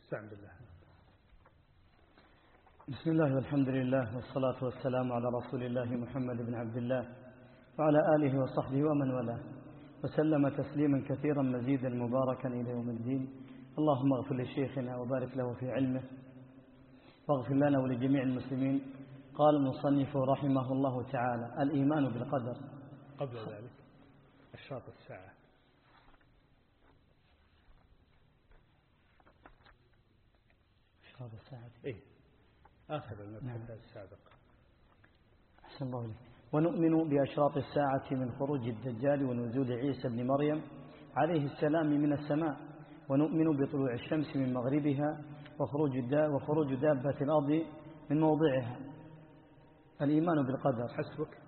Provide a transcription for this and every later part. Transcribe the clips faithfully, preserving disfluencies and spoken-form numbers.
استعن بالله. بسم الله والحمد لله والصلاة والسلام على رسول الله محمد بن عبد الله وعلى آله وصحبه ومن والاه وسلم تسليما كثيرا مزيدا مباركا إلى يوم الدين. اللهم اغفر لشيخنا وبارك له في علمه واغفر لنا ولجميع المسلمين. قال المصنف رحمه الله تعالى: الإيمان بالقدر. قبل ذلك أشراط الساعة. أشراط الساعة إيه آخر المبحث السابق. أحسن الله إليك. ونؤمن بأشراط الساعة من خروج الدجال ونزول عيسى بن مريم عليه السلام من السماء، ونؤمن بطلوع الشمس من مغربها وخروج وخروج دابة الأرض من موضعها. الإيمان بالقدر. حسبك.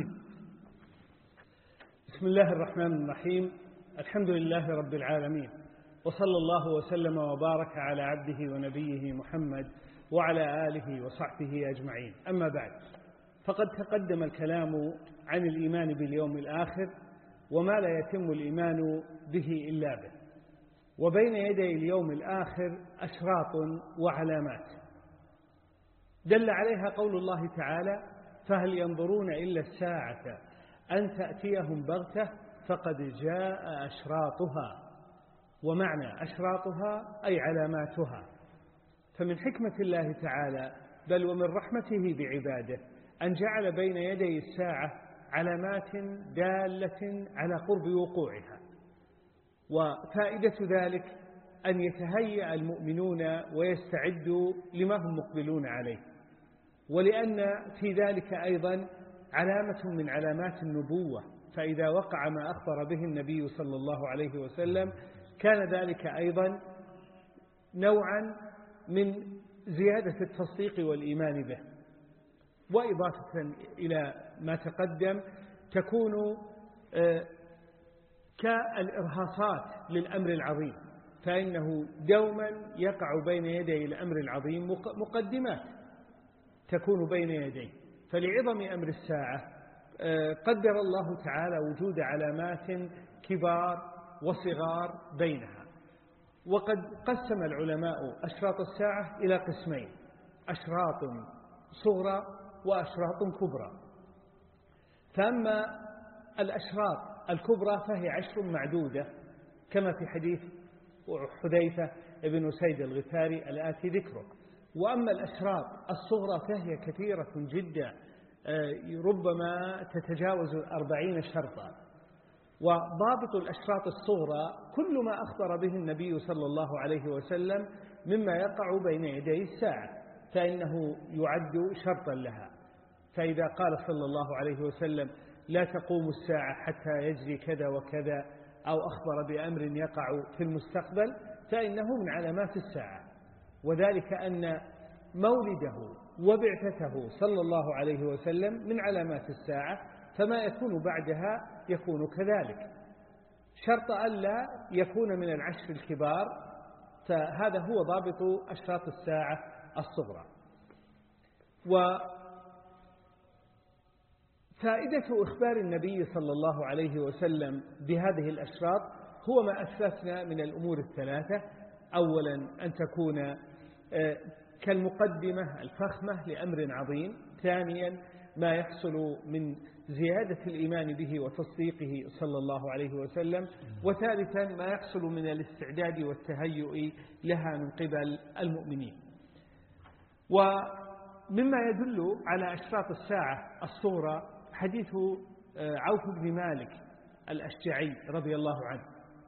بسم الله الرحمن الرحيم. الحمد لله رب العالمين، وصلى الله وسلم وبارك على عبده ونبيه محمد وعلى آله وصحبه أجمعين. أما بعد، فقد تقدم الكلام عن الإيمان باليوم الآخر وما لا يتم الإيمان به إلا به، وبين يدي اليوم الآخر أشراط وعلامات دل عليها قول الله تعالى: فهل ينظرون إلا الساعة أن تأتيهم بغتة فقد جاء أشراطها. ومعنى أشراطها أي علاماتها. فمن حكمة الله تعالى بل ومن رحمته بعباده أن جعل بين يدي الساعة علامات دالة على قرب وقوعها، وفائدة ذلك أن يتهيأ المؤمنون ويستعدوا لما هم مقبلون عليه، ولأن في ذلك أيضا علامة من علامات النبوة، فإذا وقع ما أخبر به النبي صلى الله عليه وسلم كان ذلك أيضا نوعا من زيادة التصديق والإيمان به. وإضافة إلى ما تقدم تكون كالإرهاصات للأمر العظيم، فإنه دوما يقع بين يدي الأمر العظيم مقدمات تكون بين يديه. فلعظم أمر الساعة قدر الله تعالى وجود علامات كبار وصغار بينها. وقد قسم العلماء أشراط الساعة إلى قسمين: أشراط صغرى وأشراط كبرى. فأما الأشراط الكبرى فهي عشر معدودة كما في حديث حذيفة بن أسيد الغفاري الآتي ذكره. وأما الأشراط الصغرى فهي كثيرة جدا، ربما تتجاوز أربعين شرطا. وضابط الأشراط الصغرى كل ما أخبر به النبي صلى الله عليه وسلم مما يقع بين يدي الساعة، فإنه يعد شرطا لها. فإذا قال صلى الله عليه وسلم: لا تقوم الساعة حتى يجري كذا وكذا، أو أخبر بأمر يقع في المستقبل، فإنه من علامات الساعة. وذلك أن مولده وبعثته صلى الله عليه وسلم من علامات الساعة، فما يكون بعدها يكون كذلك، شرط ألا يكون من العشر الكبار. فهذا هو ضابط أشراط الساعة الصغرى. وفائدة إخبار النبي صلى الله عليه وسلم بهذه الأشراط هو ما أسلفنا من الأمور الثلاثة: أولا أن تكون كالمقدمة الفخمة لأمر عظيم، ثانيا ما يحصل من زيادة الإيمان به وتصديقه صلى الله عليه وسلم، وثالثا ما يحصل من الاستعداد والتهيؤ لها من قبل المؤمنين. ومما يدل على أشراط الساعة الصغرى حديث عوف بن مالك الأشجعي رضي الله عنه،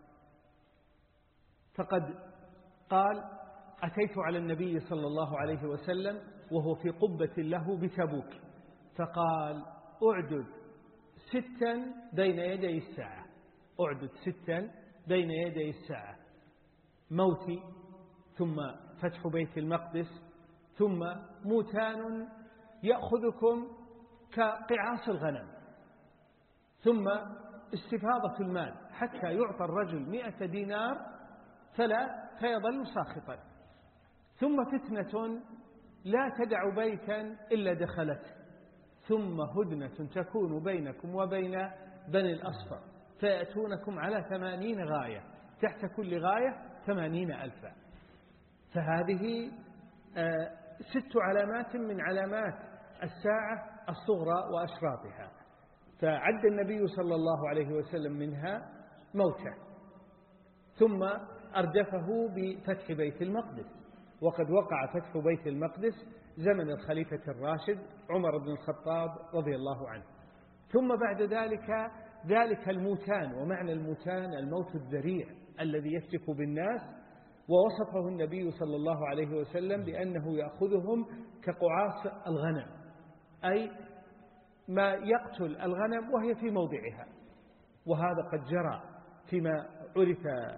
فقد قال: أتيت على النبي صلى الله عليه وسلم وهو في قبة له بتبوك، فقال: أعدد ستا بين يدي الساعة، أعدد ستا بين يدي الساعة: موتي، ثم فتح بيت المقدس، ثم موتان يأخذكم كقعاص الغنم، ثم استفاضة المال حتى يعطى الرجل مئة دينار فلا فيظل ساخطا، ثم فتنة لا تدع بيتا إلا دخلته، ثم هدنة تكون بينكم وبين بني الأصفر فيأتونكم على ثمانين غاية، تحت كل غاية ثمانين ألفا. فهذه ست علامات من علامات الساعة الصغرى وأشراطها. فعد النبي صلى الله عليه وسلم منها موته، ثم أردفه بفتح بيت المقدس، وقد وقع فتح بيت المقدس زمن الخليفة الراشد عمر بن الخطاب رضي الله عنه. ثم بعد ذلك ذلك الموتان، ومعنى الموتان الموت الذريع الذي يفتك بالناس، ووصفه النبي صلى الله عليه وسلم بأنه يأخذهم كقعاص الغنم، أي ما يقتل الغنم وهي في موضعها. وهذا قد جرى فيما عرف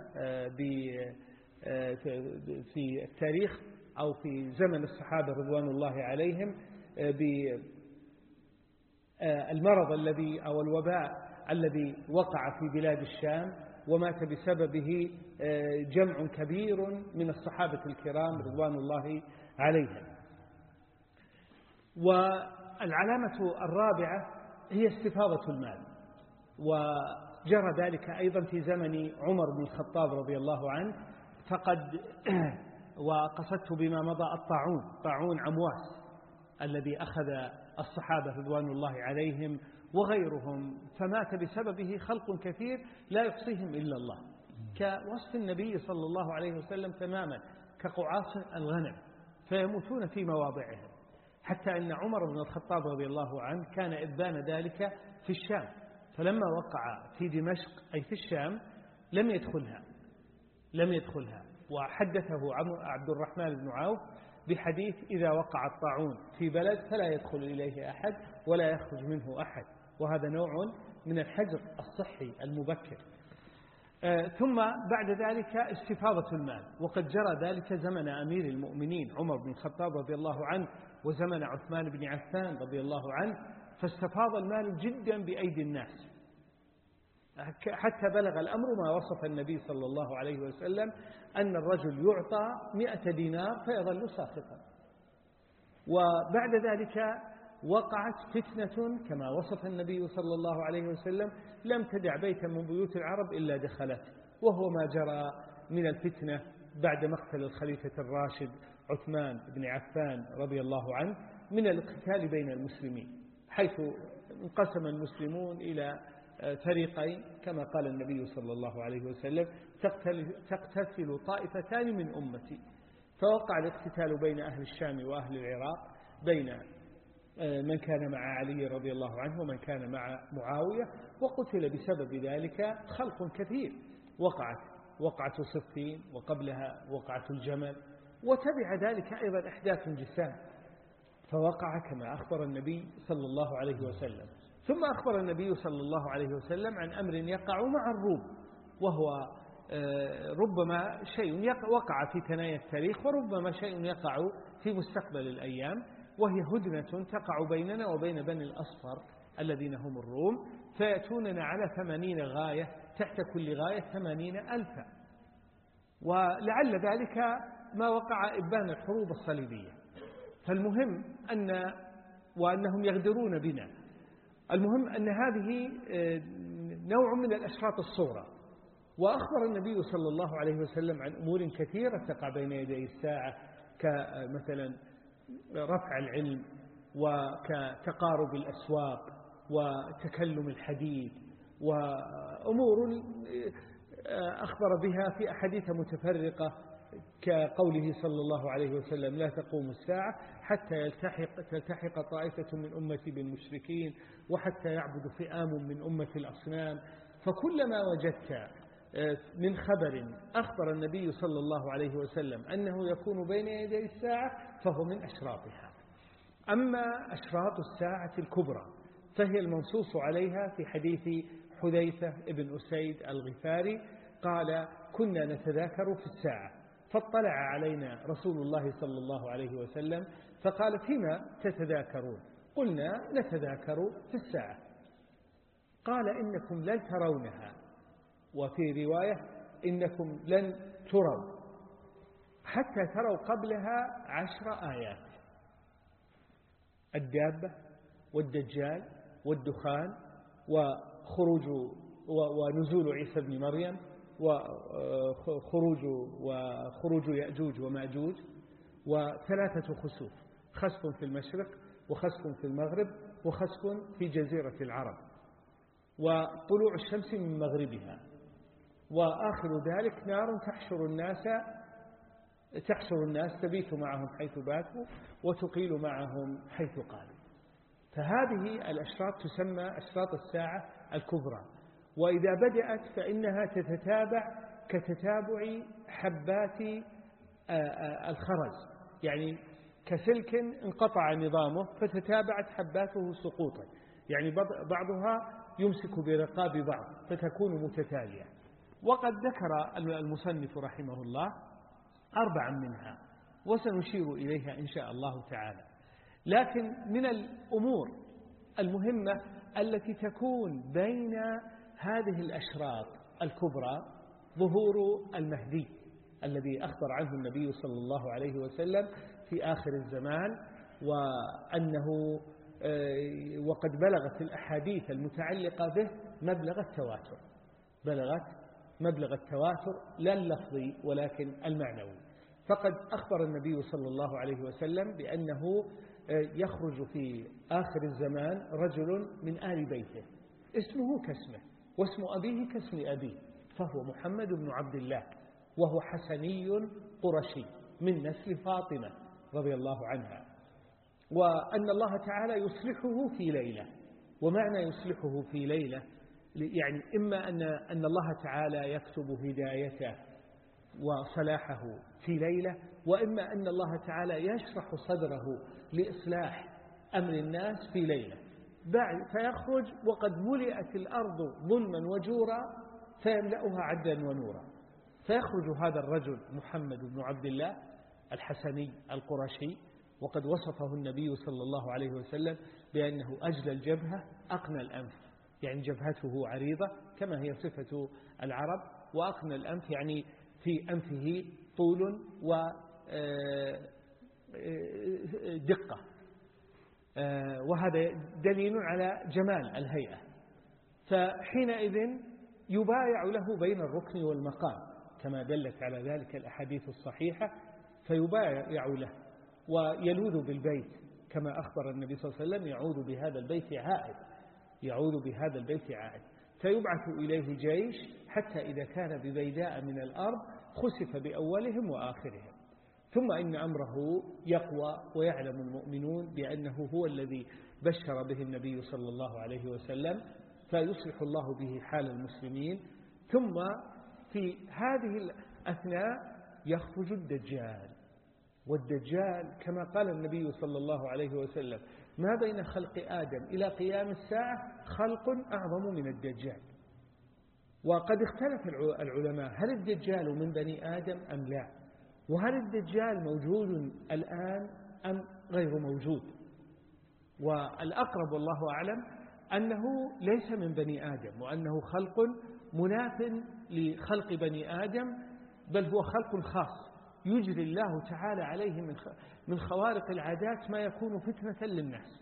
في التاريخ أو في زمن الصحابة رضوان الله عليهم بالمرض الذي أو الوباء الذي وقع في بلاد الشام، ومات بسببه جمع كبير من الصحابة الكرام رضوان الله عليهم. والعلامة الرابعة هي استفاضة المال، وجرى ذلك أيضا في زمن عمر بن الخطاب رضي الله عنه. فقد وقصدت بما مضى الطاعون، طاعون عمواس الذي أخذ الصحابة رضوان الله عليهم وغيرهم، فمات بسببه خلق كثير لا يحصيهم إلا الله، كوصف النبي صلى الله عليه وسلم تماما، كقعاص الغنم، فيموتون في مواضعهم. حتى أن عمر بن الخطاب رضي الله عنه كان إذبان ذلك في الشام، فلما وقع في دمشق أي في الشام لم يدخلها لم يدخلها وحدثه عبد الرحمن بن عوف بحديث: إذا وقع الطاعون في بلد فلا يدخل إليه أحد ولا يخرج منه أحد. وهذا نوع من الحجر الصحي المبكر. آه ثم بعد ذلك استفاضة المال، وقد جرى ذلك زمن أمير المؤمنين عمر بن الخطاب رضي الله عنه وزمن عثمان بن عفان رضي الله عنه، فاستفاض المال جدا بأيدي الناس، حتى بلغ الأمر ما وصف النبي صلى الله عليه وسلم أن الرجل يعطى مئة دينار فيظل ساخطا. وبعد ذلك وقعت فتنة كما وصف النبي صلى الله عليه وسلم: لم تدع بيتا من بيوت العرب إلا دخلت، وهو ما جرى من الفتنة بعد مقتل الخليفة الراشد عثمان بن عفان رضي الله عنه من الاقتتال بين المسلمين، حيث انقسم المسلمون إلى فريقين كما قال النبي صلى الله عليه وسلم: تقتتل طائفتان من أمتي. فوقع الاقتتال بين أهل الشام وأهل العراق، بين من كان مع علي رضي الله عنه ومن كان مع معاوية، وقتل بسبب ذلك خلق كثير. وقعت وقعة صفين، وقبلها وقعة الجمل، وتبع ذلك أيضا أحداث جسام، فوقع كما أخبر النبي صلى الله عليه وسلم. ثم أخبر النبي صلى الله عليه وسلم عن أمر يقع مع الروم، وهو ربما شيء وقع في ثنايا التاريخ، وربما شيء يقع في مستقبل الأيام، وهي هدنة تقع بيننا وبين بني الأصفر الذين هم الروم، فيأتوننا على ثمانين غاية، تحت كل غاية ثمانين ألفا. ولعل ذلك ما وقع إبان الحروب الصليبية. فالمهم أن وأنهم يغدرون بنا. المهم أن هذه نوع من الأشراط الصغرى. وأخبر النبي صلى الله عليه وسلم عن أمور كثيرة تقع بين يدي الساعة، كمثلا رفع العلم، وكتقارب الأسواق، وتكلم الحديد، وأمور أخبر بها في أحاديث متفرقة، كقوله صلى الله عليه وسلم: لا تقوم الساعة حتى يلتحق تلتحق طائفة من أمتي بالمشركين، وحتى يعبد فئام من أمتي الأصنام. فكلما وجدت من خبر أخبر النبي صلى الله عليه وسلم أنه يكون بين يدي الساعة فهو من أشراطها. أما أشراط الساعة الكبرى فهي المنصوص عليها في حديث حذيفة ابن أسيد الغفاري قال: كنا نتذاكر في الساعة، فاطلع علينا رسول الله صلى الله عليه وسلم فقال: فيما تتذاكرون؟ قلنا: نتذاكر في الساعة. قال: إنكم لن ترونها، وفي رواية: إنكم لن تروا حتى تروا قبلها عشر آيات: الدابة، والدجال، والدخان، وخروج ونزول عيسى بن مريم، وخروج وخروج يأجوج ومأجوج، وثلاثة خسوف: خسف في المشرق، وخسف في المغرب، وخسف في جزيرة العرب، وطلوع الشمس من مغربها، وآخر ذلك نار تحشر الناس تحشر الناس تبيت معهم حيث باتوا وتقيل معهم حيث قالوا. فهذه الأشراط تسمى أشراط الساعة الكبرى، وإذا بدأت فإنها تتتابع كتتابع حبات الخرز، يعني كسلك انقطع نظامه فتتابعت حباته سقوطا، يعني بعضها يمسك برقاب بعض فتكون متتالية. وقد ذكر المصنف رحمه الله أربعا منها وسنشير إليها إن شاء الله تعالى. لكن من الأمور المهمة التي تكون بين هذه الأشراط الكبرى ظهور المهدي الذي أخبر عنه النبي صلى الله عليه وسلم في آخر الزمان، وأنه وقد بلغت الأحاديث المتعلقة به مبلغ التواتر، بلغت مبلغ التواتر لا اللفظي ولكن المعنوي. فقد أخبر النبي صلى الله عليه وسلم بأنه يخرج في آخر الزمان رجل من آل بيته اسمه كاسمه واسم أبيه كاسم أبيه، فهو محمد بن عبد الله، وهو حسني قرشي من نسل فاطمة رضي الله عنها، وأن الله تعالى يصلحه في ليلة. ومعنى يصلحه في ليلة يعني إما أن أن الله تعالى يكتب هدايته وصلاحه في ليلة، وإما أن الله تعالى يشرح صدره لإصلاح أمر الناس في ليلة، فيخرج وقد ملئت الأرض ظلما وجورا فيملأها عدلا ونورا. فيخرج هذا الرجل محمد بن عبد الله الحسني القرشي، وقد وصفه النبي صلى الله عليه وسلم بأنه أجلى الجبهة أقنى الأنف، يعني جبهته عريضة كما هي صفة العرب، وأقنى الأنف يعني في أنفه طول ودقة، وهذا دليل على جمال الهيئة. فحينئذ يبايع له بين الركن والمقام كما دلت على ذلك الأحاديث الصحيحة، فيبايع له ويلوذ بالبيت كما أخبر النبي صلى الله عليه وسلم: يعود بهذا البيت عائد، يعود بهذا البيت عائد. فيبعث إليه جيش حتى إذا كان ببيداء من الأرض خسف بأولهم وآخرهم، ثم إن أمره يقوى ويعلم المؤمنون بأنه هو الذي بشر به النبي صلى الله عليه وسلم، فيصلح الله به حال المسلمين. ثم في هذه الأثناء يخرج الدجال، والدجال كما قال النبي صلى الله عليه وسلم: ما بين خلق آدم إلى قيام الساعة خلق أعظم من الدجال. وقد اختلف العلماء هل الدجال من بني آدم أم لا، وهل الدجال موجود الآن أم غير موجود. والأقرب والله أعلم أنه ليس من بني آدم، وأنه خلق مناف لخلق بني آدم، بل هو خلق خاص يجري الله تعالى عليه من من خوارق العادات ما يكون فتنة للناس،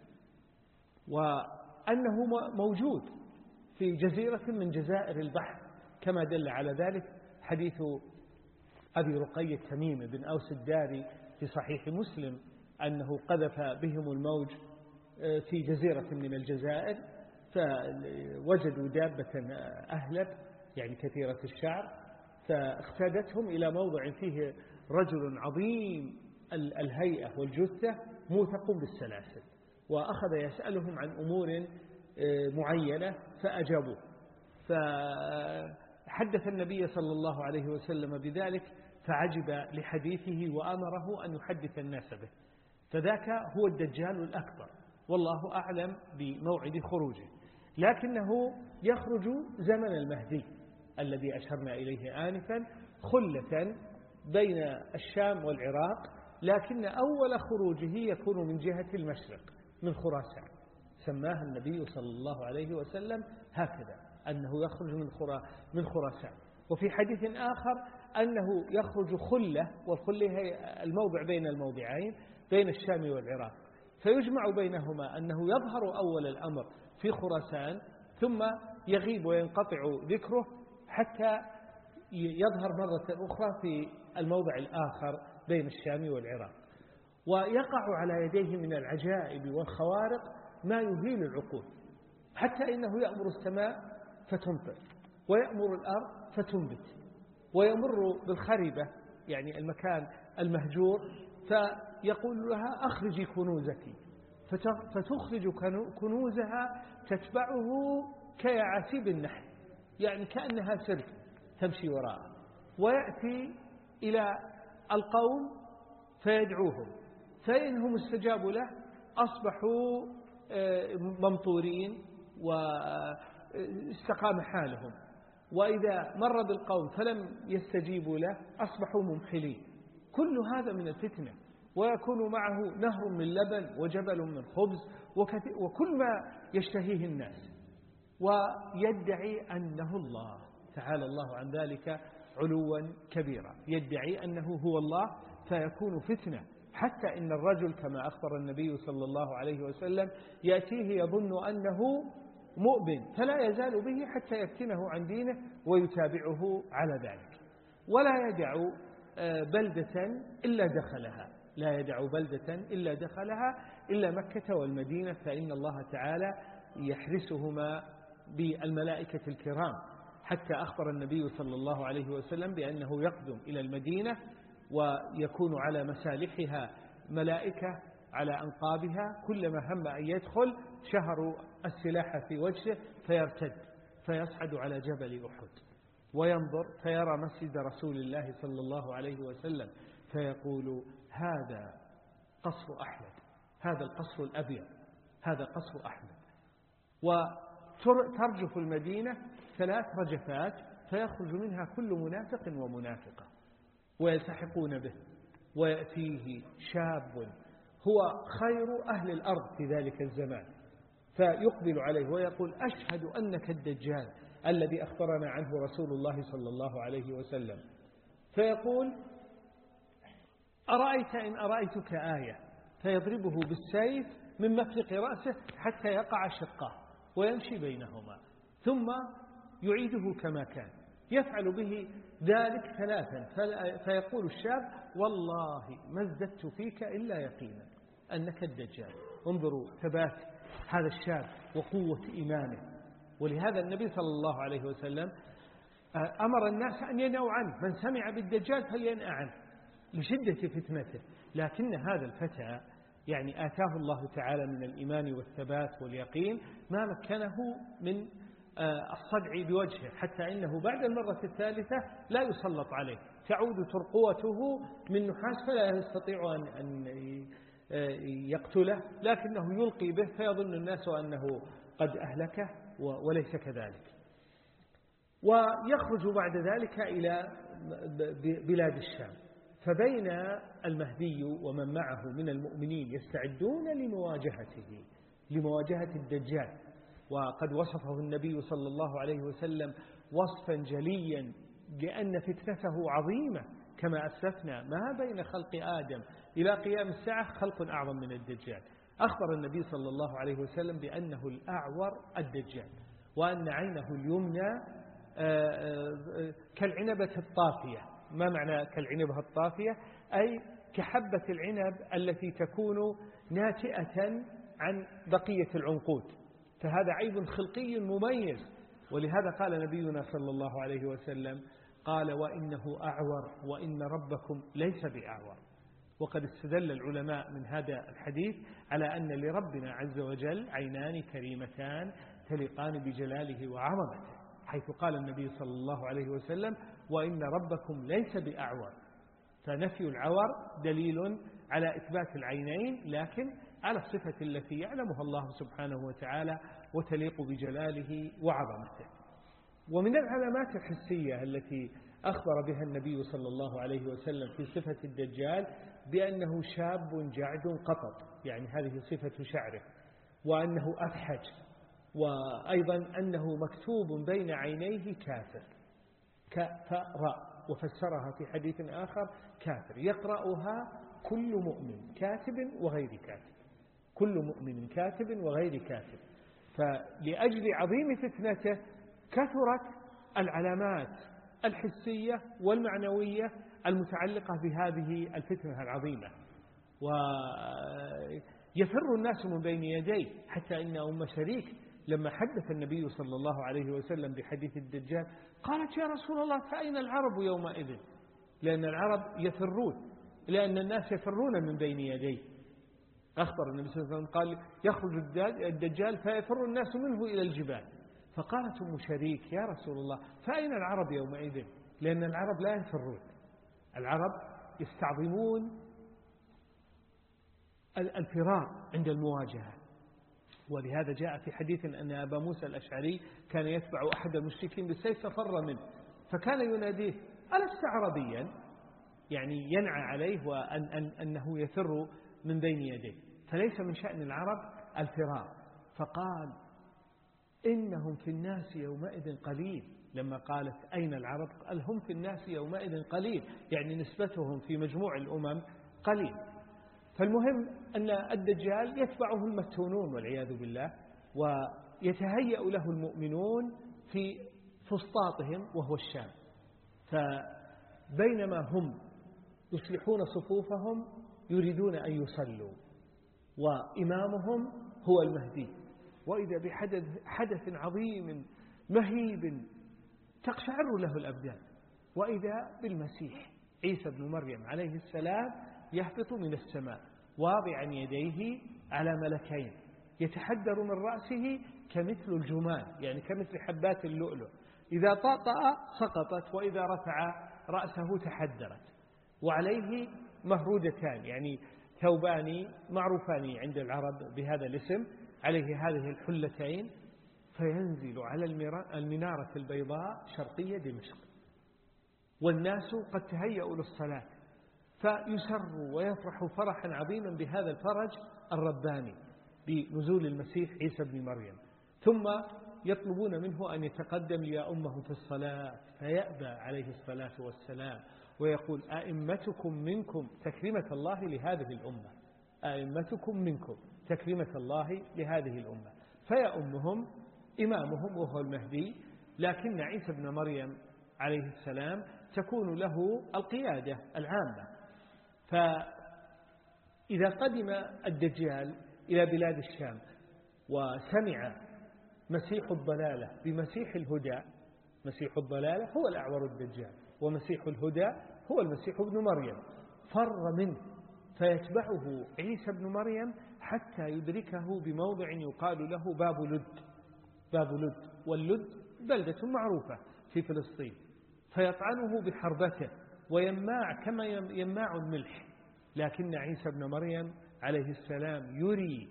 وأنه موجود في جزيرة من جزائر البحر كما دل على ذلك حديث أبي رقية تميم بن أوس الداري في صحيح مسلم أنه قذف بهم الموج في جزيرة من الجزائر، فوجدوا دابة أهلب يعني كثيرة الشعر، فاقتادتهم إلى موضع فيه رجل عظيم الهيئة والجثة موثق بالسلاسل، وأخذ يسألهم عن أمور معينة فأجابوه، فحدث النبي صلى الله عليه وسلم بذلك فعجب لحديثه وأمره أن يحدث الناس به. فذاك هو الدجال الأكبر، والله أعلم بموعد خروجه، لكنه يخرج زمن المهدي الذي أشرنا إليه آنفا خلة بين الشام والعراق، لكن أول خروجه يكون من جهة المشرق من خراسان، سماها النبي صلى الله عليه وسلم هكذا أنه يخرج من من خراسان. وفي حديث آخر أنه يخرج خلة، والخلة هي الموضع بين الموضعين بين الشام والعراق، فيجمع بينهما أنه يظهر أول الأمر في خراسان ثم يغيب وينقطع ذكره حتى يظهر مرة أخرى في الموضع الآخر بين الشام والعراق، ويقع على يديه من العجائب والخوارق ما يهيل العقول، حتى إنه يأمر السماء فتمطر، ويأمر الأرض فتنبت، ويمر بالخربة يعني المكان المهجور فيقول لها أخرجي كنوزك، فتخرج كنوزها تتبعه كيعاسيب النحل، يعني كأنها سلك تمشي وراءه، ويأتي إلى القوم فيدعوهم، فإنهم استجابوا له أصبحوا ممطورين واستقام حالهم، وإذا مر بالقوم فلم يستجيبوا له أصبحوا ممحلين. كل هذا من الفتنة، ويكون معه نهر من لبن وجبل من خبز وكل ما يشتهيه الناس، ويدعي أنه الله، تعالى الله عن ذلك علوا كبيرا، يدعي أنه هو الله، فيكون فتنة، حتى إن الرجل كما أخبر النبي صلى الله عليه وسلم يأتيه يظن أنه مؤمن فلا يزال به حتى يفتنه عن دينه ويتابعه على ذلك، ولا يدع بلدة إلا دخلها، لا يدع بلدة إلا دخلها إلا مكة والمدينة، فإن الله تعالى يحرسهما بالملائكة الكرام، حتى أخبر النبي صلى الله عليه وسلم بأنه يقدم إلى المدينة ويكون على مسالحها ملائكة على أنقابها، كلما هم أن يدخل شهروا السلاح في وجهه فيرتد، فيصعد على جبل أحد وينظر فيرى مسجد رسول الله صلى الله عليه وسلم، فيقول هذا قصر أحمد، هذا القصر الأبيض، هذا قصر أحمد. وترجف المدينة ثلاث رجفات فيخرج منها كل منافق ومنافقة ويلتحقون به، ويأتيه شاب هو خير أهل الأرض في ذلك الزمان، فيقبل عليه ويقول أشهد أنك الدجال الذي أخبرنا عنه رسول الله صلى الله عليه وسلم، فيقول أرأيت إن أرأيتك آية، فيضربه بالسيف من مفرق رأسه حتى يقع شقاه ويمشي بينهما، ثم يعيده كما كان، يفعل به ذلك ثلاثا، فيقول الشاب والله ما ازددت فيك إلا يقينا أنك الدجال. انظروا ثبات هذا الشاب وقوة إيمانه، ولهذا النبي صلى الله عليه وسلم أمر الناس أن ينأوا عنه، من سمع بالدجال فلينأ عنه لشدة فتنته، لكن هذا الفتى يعني آتاه الله تعالى من الإيمان والثبات واليقين ما مكنه من الصدع بوجهه، حتى إنه بعد المرة الثالثة لا يسلط عليه، تعود ترقوته من نحاس فلا يستطيع أن يقتله، لكنه يلقي به فيظن الناس أنه قد أهلكه وليس كذلك. ويخرج بعد ذلك إلى بلاد الشام، فبين المهدي ومن معه من المؤمنين يستعدون لمواجهته لمواجهة الدجال، وقد وصفه النبي صلى الله عليه وسلم وصفا جليا لأن فتنته عظيمة، كما أسلفنا ما بين خلق آدم إلى قيام الساعة خلق أعظم من الدجال. أخبر النبي صلى الله عليه وسلم بأنه الأعور الدجال، وأن عينه اليمنى كالعنبة الطافية. ما معنى كالعنبة الطافية؟ أي كحبة العنب التي تكون ناتئة عن بقية العنقود، فهذا عيب خلقي مميز، ولهذا قال نبينا صلى الله عليه وسلم قال وإنه أعور وإن ربكم ليس بأعور. وقد استدل العلماء من هذا الحديث على أن لربنا عز وجل عينان كريمتان تليقان بجلاله وعظمته، حيث قال النبي صلى الله عليه وسلم وإن ربكم ليس بأعور، فنفي العور دليل على إثبات العينين، لكن على الصفة التي يعلمها الله سبحانه وتعالى وتليق بجلاله وعظمته. ومن العلامات الحسية التي أخبر بها النبي صلى الله عليه وسلم في صفة الدجال بأنه شاب جعد قطط، يعني هذه صفة شعره، وأنه أفحج، وأيضا أنه مكتوب بين عينيه كافر، كفراء، وفسرها في حديث آخر كافر، يقرأها كل مؤمن كاتب وغير كاتب، كل مؤمن كاتب وغير كاتب. فلأجل عظيم فتنته كثرت العلامات الحسية والمعنوية المتعلقة بهذه الفتنة العظيمة. ويفر الناس من بين يديه، حتى إن أم شريك لما حدث النبي صلى الله عليه وسلم بحديث الدجال قالت: يا رسول الله فأين العرب يومئذ؟ لأن العرب يفرون، لأن الناس يفرون من بين يديه. أخبر النبي صلى الله عليه وسلم قال: يخرج الدجال فيفر الناس منه إلى الجبال. فقالت أم شريك: يا رسول الله فأين العرب يومئذ؟ لأن العرب لا يفرون، العرب يستعظمون الفرار عند المواجهة. ولهذا جاء في حديث أن أبا موسى الأشعري كان يتبع أحد المشركين بالسيف ففر منه، فكان يناديه: ألست عربيا؟ يعني ينعى عليه وأن أن أنه يفر من بين يديه، فليس من شأن العرب الفرار. فقال: إنهم في الناس يومئذ قليل. لما قالت أين العرب قال: هم في الناس يومئذ قليل، يعني نسبتهم في مجموع الأمم قليل. فالمهم أن الدجال يتبعه المفتونون والعياذ بالله، ويتهيأ له المؤمنون في فسطاطهم وهو الشام. فبينما هم يصلحون صفوفهم يريدون أن يصلوا، وإمامهم هو المهدي، وإذا بحدث حدث عظيم مهيب تقشعر له الأبدان، وإذا بالمسيح عيسى بن مريم عليه السلام يهبط من السماء واضعا يديه على ملكين، يتحدر من رأسه كمثل الجمان، يعني كمثل حبات اللؤلؤ، إذا طأطأ سقطت وإذا رفع رأسه تحدرت، وعليه مهرودتان، يعني ثوبان معروفان عند العرب بهذا الاسم، عليه هذه الحلتين، فينزل على المنارة البيضاء شرقية دمشق، والناس قد تهيأوا للصلاة، فيسر ويفرح فرحا عظيما بهذا الفرج الرباني بنزول المسيح عيسى بن مريم. ثم يطلبون منه أن يتقدم ليؤمهم في الصلاة، فيأبى عليه الصلاة والسلام ويقول: أئمتكم منكم تكريمة الله لهذه الأمة، أئمتكم منكم تكريمة الله لهذه الأمة. فيأمهم إمامهم وهو المهدي، لكن عيسى بن مريم عليه السلام تكون له القيادة العامة. فإذا قدم الدجال إلى بلاد الشام وسمع مسيح الضلالة بمسيح الهدى، مسيح الضلالة هو الأعور الدجال، ومسيح الهدى هو المسيح ابن مريم، فر منه فيتبعه عيسى بن مريم حتى يدركه بموضع يقال له باب لد. باب لد، واللد بلدة معروفة في فلسطين، فيطعنه بحربته ويماع كما يماع الملح، لكن عيسى بن مريم عليه السلام يري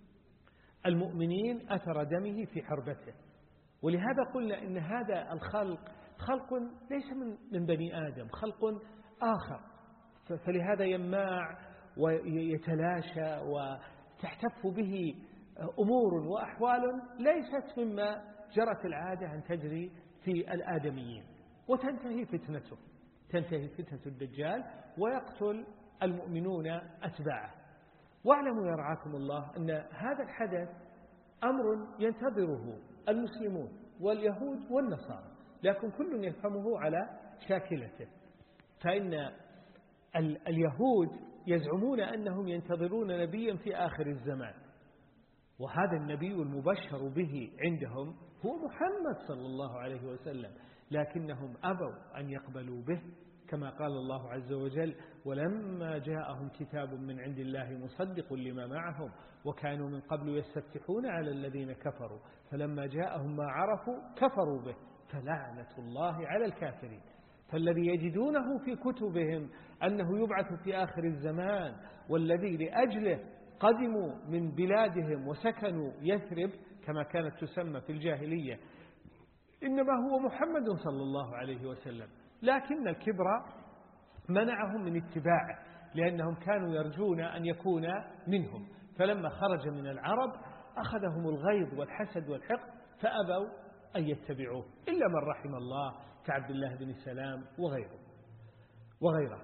المؤمنين أثر دمه في حربته. ولهذا قلنا إن هذا الخلق خلق ليس من بني آدم، خلق آخر، فلهذا يماع ويتلاشى وتحتف به أمور وأحوال ليست مما جرت العادة أن تجري في الآدميين، وتنتهي فتنته، تنتهي فتنة الدجال ويقتل المؤمنون أتباعه. واعلموا يرعاكم الله أن هذا الحدث أمر ينتظره المسلمون واليهود والنصارى، لكن كل يفهمه على شاكلته. فإن اليهود يزعمون أنهم ينتظرون نبيا في آخر الزمان، وهذا النبي المبشر به عندهم هو محمد صلى الله عليه وسلم، لكنهم أبوا أن يقبلوا به، كما قال الله عز وجل: ولما جاءهم كتاب من عند الله مصدق لما معهم وكانوا من قبل يستفتحون على الذين كفروا فلما جاءهم ما عرفوا كفروا به فلعنة الله على الكافرين. فالذي يجدونه في كتبهم أنه يبعث في آخر الزمان، والذي لأجله قدموا من بلادهم وسكنوا يثرب كما كانت تسمى في الجاهلية، إنما هو محمد صلى الله عليه وسلم، لكن الكبر منعهم من اتباعه، لأنهم كانوا يرجون أن يكون منهم، فلما خرج من العرب أخذهم الغيظ والحسد والحقد فأبوا أن يتبعوه، إلا من رحم الله كعبد الله بن سلام وغيره وغيره.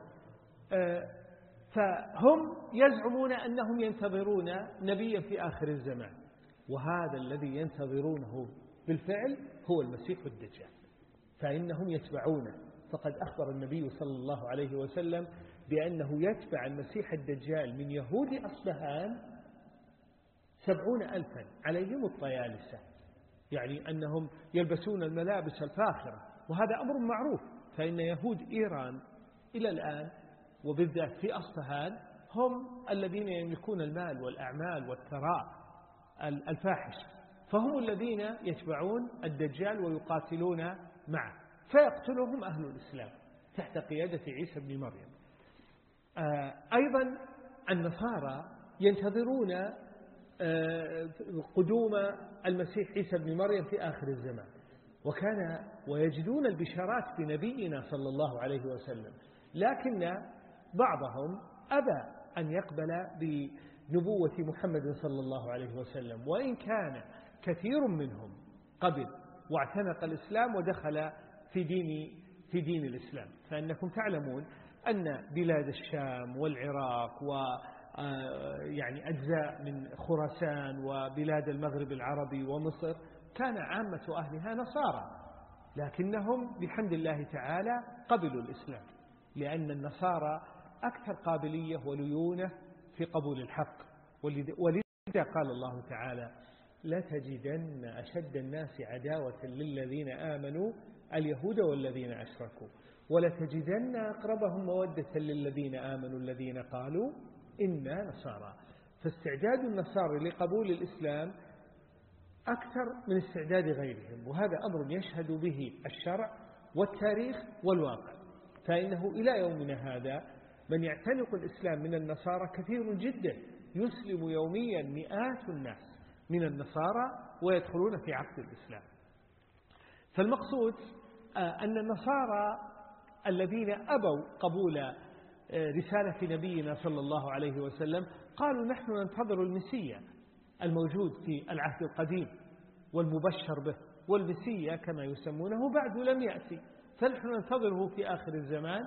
فهم يزعمون أنهم ينتظرون نبيا في آخر الزمان، وهذا الذي ينتظرونه بالفعل هو المسيح الدجال. فإنهم يتبعونه. فقد أخبر النبي صلى الله عليه وسلم بأنه يتبع المسيح الدجال من يهود أصبهان سبعون ألفا عليهم الطيالسة، يعني أنهم يلبسون الملابس الفاخرة، وهذا أمر معروف. فإن يهود إيران إلى الآن وبالذات في أصبهان هم الذين يملكون المال والأعمال والثراء الفاحش، فهم الذين يتبعون الدجال ويقاتلون معه، فيقتلهم أهل الإسلام تحت قيادة عيسى بن مريم. أيضا النصارى ينتظرون قدوم المسيح عيسى بن مريم في آخر الزمان، وكان ويجدون البشارات بنبينا صلى الله عليه وسلم، لكن بعضهم أبى أن يقبل بنبوة محمد صلى الله عليه وسلم، وإن كان كثير منهم قبل واعتنق الإسلام ودخل في دين في دين الإسلام. فإنكم تعلمون أن بلاد الشام والعراق و يعني أجزاء من خراسان وبلاد المغرب العربي ومصر كان عامة أهلها نصارى، لكنهم بحمد الله تعالى قبلوا الإسلام، لأن النصارى أكثر قابلية وليونة في قبول الحق. ولذا قال الله تعالى: لتجدن أشد الناس عداوة للذين آمنوا اليهود والذين أشركوا ولتجدن أقربهم مودة للذين آمنوا الذين قالوا إنا نصارى. فاستعداد النصارى لقبول الإسلام أكثر من استعداد غيرهم، وهذا أمر يشهد به الشرع والتاريخ والواقع. فإنه إلى يومنا هذا من يعتنق الإسلام من النصارى كثير جدا، يسلم يوميا مئات الناس من النصارى ويدخلون في عقد الإسلام. فالمقصود أن النصارى الذين أبوا قبول رسالة نبينا صلى الله عليه وسلم قالوا: نحن ننتظر المسيا الموجود في العهد القديم والمبشر به، والمسيا كما يسمونه بعد لم يأتي، فنحن ننتظره في آخر الزمان،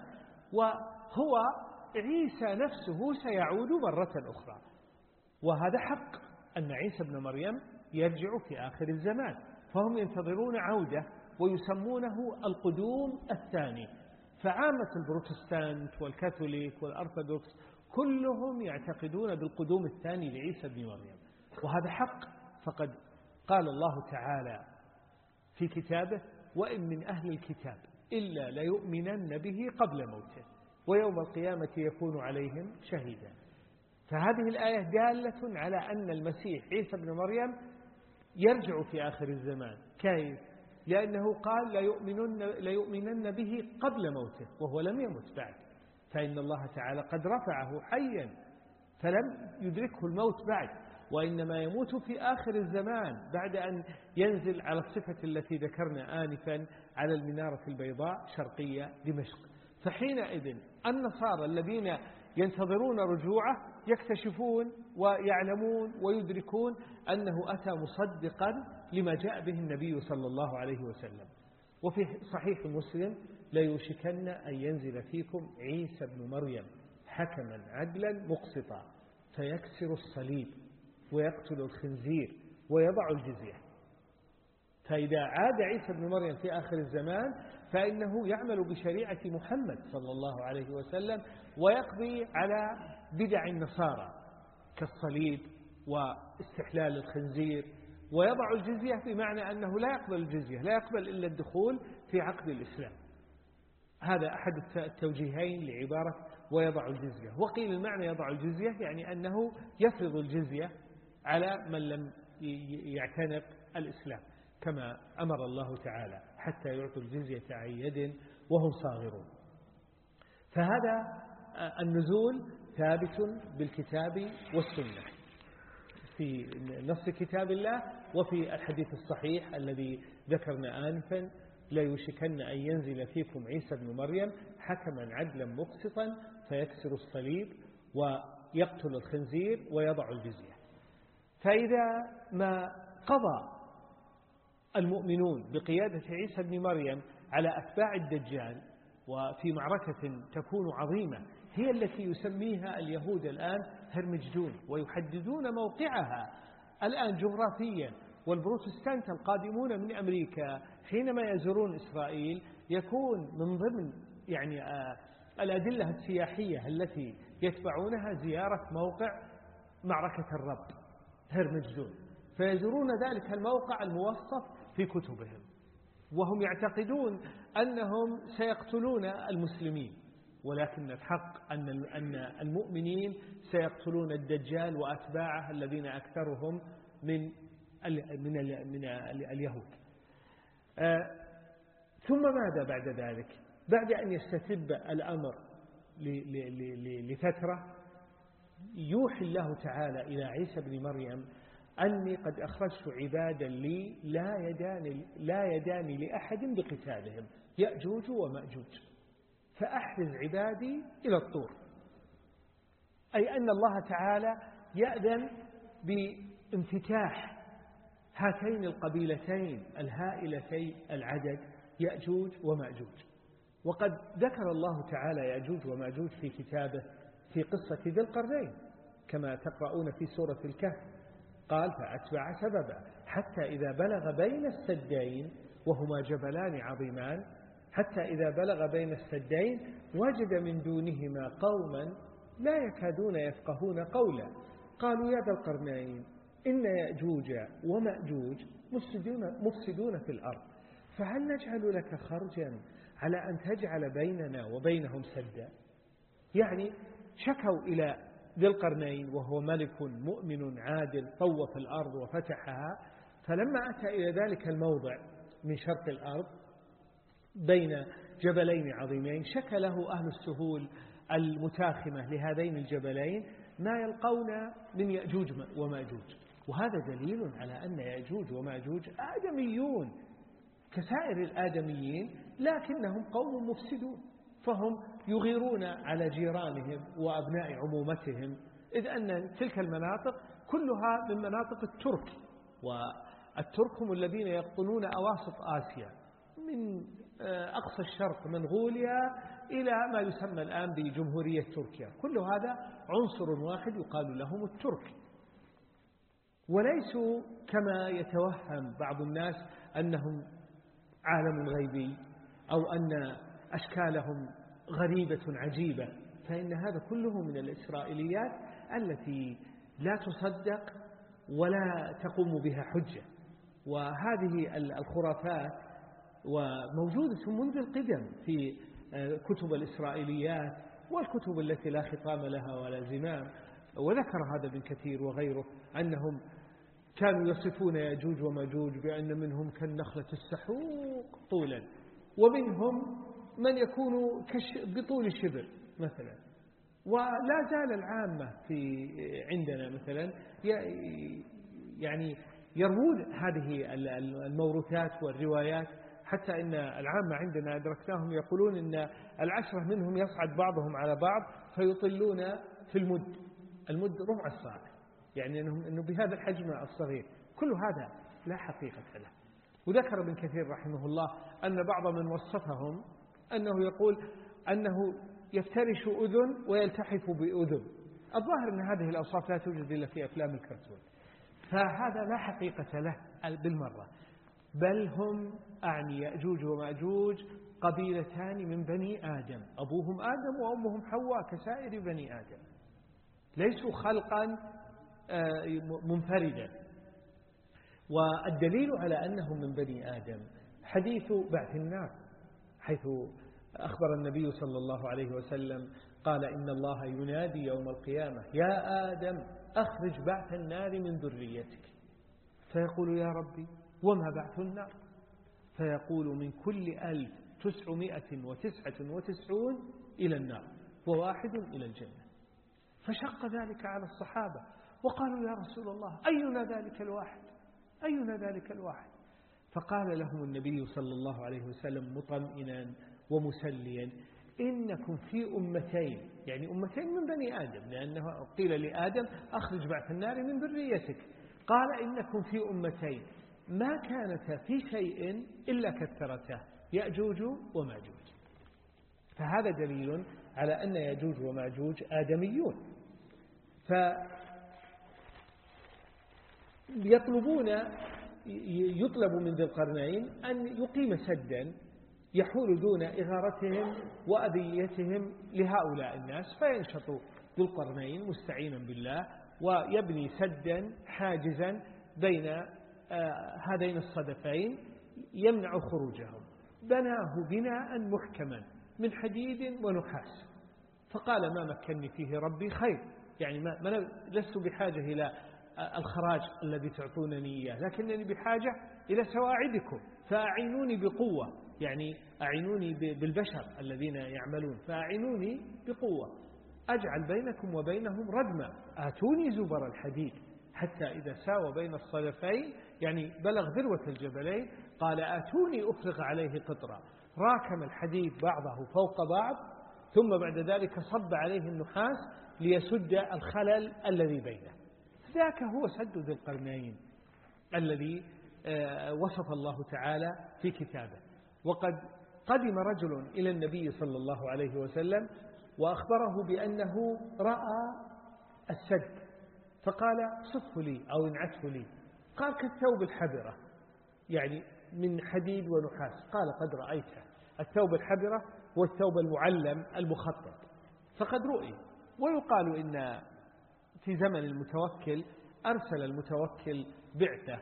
وهو عيسى نفسه سيعود مرة أخرى. وهذا حق أن عيسى بن مريم يرجع في آخر الزمان، فهم ينتظرون عودة ويسمونه القدوم الثاني. فعامة البروتستانت والكاثوليك والأرثوذكس كلهم يعتقدون بالقدوم الثاني لعيسى بن مريم، وهذا حق. فقد قال الله تعالى في كتابه: وإن من أهل الكتاب إلا ليؤمنن به قبل موته ويوم القيامة يكون عليهم شهيدا. فهذه الآية دالة على أن المسيح عيسى بن مريم يرجع في آخر الزمان. كيف؟ لأنه قال: ليؤمنن, ليؤمنن به قبل موته وهو لم يمت بعد، فإن الله تعالى قد رفعه حيا فلم يدركه الموت بعد، وإنما يموت في آخر الزمان بعد أن ينزل على الصفة التي ذكرنا آنفا على المنارة البيضاء شرقية دمشق. فحينئذ النصارى الذين ينتظرون رجوعه يكتشفون ويعلمون ويدركون أنه أتى مصدقا لما جاء به النبي صلى الله عليه وسلم. وفي صحيح مسلم: ليوشكن أن ينزل فيكم عيسى بن مريم حكما عدلا مقسطا فيكسر الصليب ويقتل الخنزير ويضع الجزية. فإذا عاد عيسى بن مريم في آخر الزمان فإنه يعمل بشريعة محمد صلى الله عليه وسلم ويقضي على بدع النصارى كالصليب واستحلال الخنزير، ويضع الجزية بمعنى أنه لا يقبل الجزية، لا يقبل إلا الدخول في عقد الإسلام. هذا أحد التوجيهين لعبارة ويضع الجزية. وقيل المعنى يضع الجزية يعني أنه يفرض الجزية على من لم يعتنق الإسلام كما أمر الله تعالى حتى يعطوا الجزية عن يد وهم صاغرون. فهذا النزول ثابت بالكتاب والسنة في نص كتاب الله وفي الحديث الصحيح الذي ذكرنا آنفا: لا يوشكن أن ينزل فيكم عيسى بن مريم حكما عدلا مقسطا فيكسر الصليب ويقتل الخنزير ويضع الجزية. فإذا ما قضى المؤمنون بقيادة عيسى بن مريم على أتباع الدجال وفي معركة تكون عظيمة هي التي يسميها اليهود الآن هرمجدون، ويحددون موقعها الآن جغرافيا والبروتستانت القادمون من أمريكا حينما يزورون إسرائيل يكون من ضمن يعني الأدلة السياحية التي يتبعونها زيارة موقع معركة الرب هرمجدون، فيزورون ذلك الموقع الموصف في كتبهم، وهم يعتقدون أنهم سيقتلون المسلمين، ولكن الحق أن أن المؤمنين سيقتلون الدجال وأتباعه الذين أكثرهم من من من اليهود. ثم ماذا بعد ذلك؟ بعد أن يستتب الأمر لفترة يوحي الله تعالى إلى عيسى بن مريم أني قد أخرجت عبادا لي لا يدان لا يدان لأحد بقتالهم، يأجوج ومأجوج، فأحرز عبادي إلى الطور. أي أن الله تعالى يأذن بانفتاح هاتين القبيلتين الهائلتين العدد يأجوج ومأجوج. وقد ذكر الله تعالى يأجوج ومأجوج في كتابه في قصة ذي القرنين كما تقرؤون في سورة الكهف، قال فأتبع سببا حتى إذا بلغ بين السدين وهما جبلان عظيمان حتى إذا بلغ بين السدين وجد من دونهما قوما لا يكادون يفقهون قولا قالوا يا ذا القرنين إن يأجوج ومأجوج مفسدون, مفسدون في الأرض فهل نجعل لك خرجا على أن تجعل بيننا وبينهم سدا. يعني شكوا إلى ذي القرنين وهو ملك مؤمن عادل طوف الأرض وفتحها، فلما أتى إلى ذلك الموضع من شرق الأرض بين جبلين عظيمين شكى له أهل السهول المتاخمة لهذين الجبلين ما يلقون من يأجوج ومأجوج، وهذا دليل على أن يأجوج ومأجوج آدميون كسائر الآدميين لكنهم قوم مفسدون، فهم يغيرون على جيرانهم وأبناء عمومتهم، إذ أن تلك المناطق كلها من مناطق الترك، والترك هم الذين يقطنون أواسط آسيا من أقصى الشرق منغوليا إلى ما يسمى الآن بجمهورية تركيا، كل هذا عنصر واحد يقال لهم الترك، وليسوا كما يتوهم بعض الناس أنهم عالم غيبي أو أن أشكالهم غريبة عجيبة، فإن هذا كله من الإسرائيليات التي لا تصدق ولا تقوم بها حجة. وهذه الخرافات وموجودة منذ القدم في كتب الإسرائيليات والكتب التي لا خطام لها ولا زمام، وذكر هذا ابن كثير وغيره أنهم كانوا يصفون يأجوج ومأجوج بأن منهم كالنخلة السحوق طولا، ومنهم من يكون بطول شبر مثلا. ولا زال العامة في عندنا مثلا يعني يروون هذه الموروثات والروايات، حتى إن العامة عندنا أدركناهم يقولون إن العشرة منهم يصعد بعضهم على بعض فيطلون في المد المد ربع الصاع، يعني أنهم إنه بهذا الحجم الصغير، كل هذا لا حقيقة له. وذكر ابن كثير رحمه الله أن بعض من وصفهم أنه يقول أنه يفترش أذن ويلتحف بأذن، الظاهر أن هذه الأوصاف لا توجد إلا في أفلام الكرتون، فهذا لا حقيقة له بالمرة، بل هم أعني يأجوج ومأجوج قبيلتان من بني آدم، أبوهم آدم وأمهم حواء كسائر بني آدم، ليسوا خلقا منفردا. والدليل على أنهم من بني آدم حديث بعث النار، حيث أخبر النبي صلى الله عليه وسلم قال إن الله ينادي يوم القيامة يا آدم أخرج بعث النار من ذريتك، فيقول يا ربي وما بعث النار؟ فيقول من كل ألف تسعمائة وتسعة وتسعون إلى النار وواحد إلى الجنة. فشق ذلك على الصحابة وقالوا يا رسول الله أينا ذلك الواحد أينا ذلك الواحد؟ فقال لهم النبي صلى الله عليه وسلم مطمئنا ومسليا إنكم في أمتين، يعني أمتين من بني آدم، لأنه قيل لآدم أخرج بعث النار من ذريتك، قال إنكم في أمتين ما كانتا في شيء إلا كثرته يأجوج وماجوج. فهذا دليل على أن يأجوج وماجوج آدميون، فيطلبون يطلب من ذي القرنين أن يقيم سدا يحول دون إغارتهم وأذيتهم لهؤلاء الناس، فينشط ذو القرنين مستعينا بالله ويبني سدا حاجزا بين هذين الصدفين يمنع خروجهم. بناه بناء محكما من حديد ونحاس، فقال ما مكنني فيه ربي خير، يعني ما ما لست بحاجة إلى الخراج الذي تعطونني إياه، لكنني بحاجة إلى سواعدكم فأعينوني بقوة، يعني أعينوني بالبشر الذين يعملون، فأعينوني بقوة أجعل بينكم وبينهم ردما، آتوني زبر الحديد حتى إذا ساوى بين الصدفين، يعني بلغ ذروة الجبلين، قال آتوني أفرغ عليه قطرا، راكم الحديد بعضه فوق بعض ثم بعد ذلك صب عليه النحاس ليسد الخلل الذي بينه. ذاك هو سد ذي القرنين الذي وصف الله تعالى في كتابه. وقد قدم رجل إلى النبي صلى الله عليه وسلم وأخبره بأنه رأى السد، فقال صفه لي أو انعته لي، قال كالثوب الحبرة، يعني من حديد ونحاس، قال قد رأيته. الثوب الحبرة والثوب المعلم المخطط، فقد رؤي. ويقال إن في زمن المتوكل أرسل المتوكل بعثة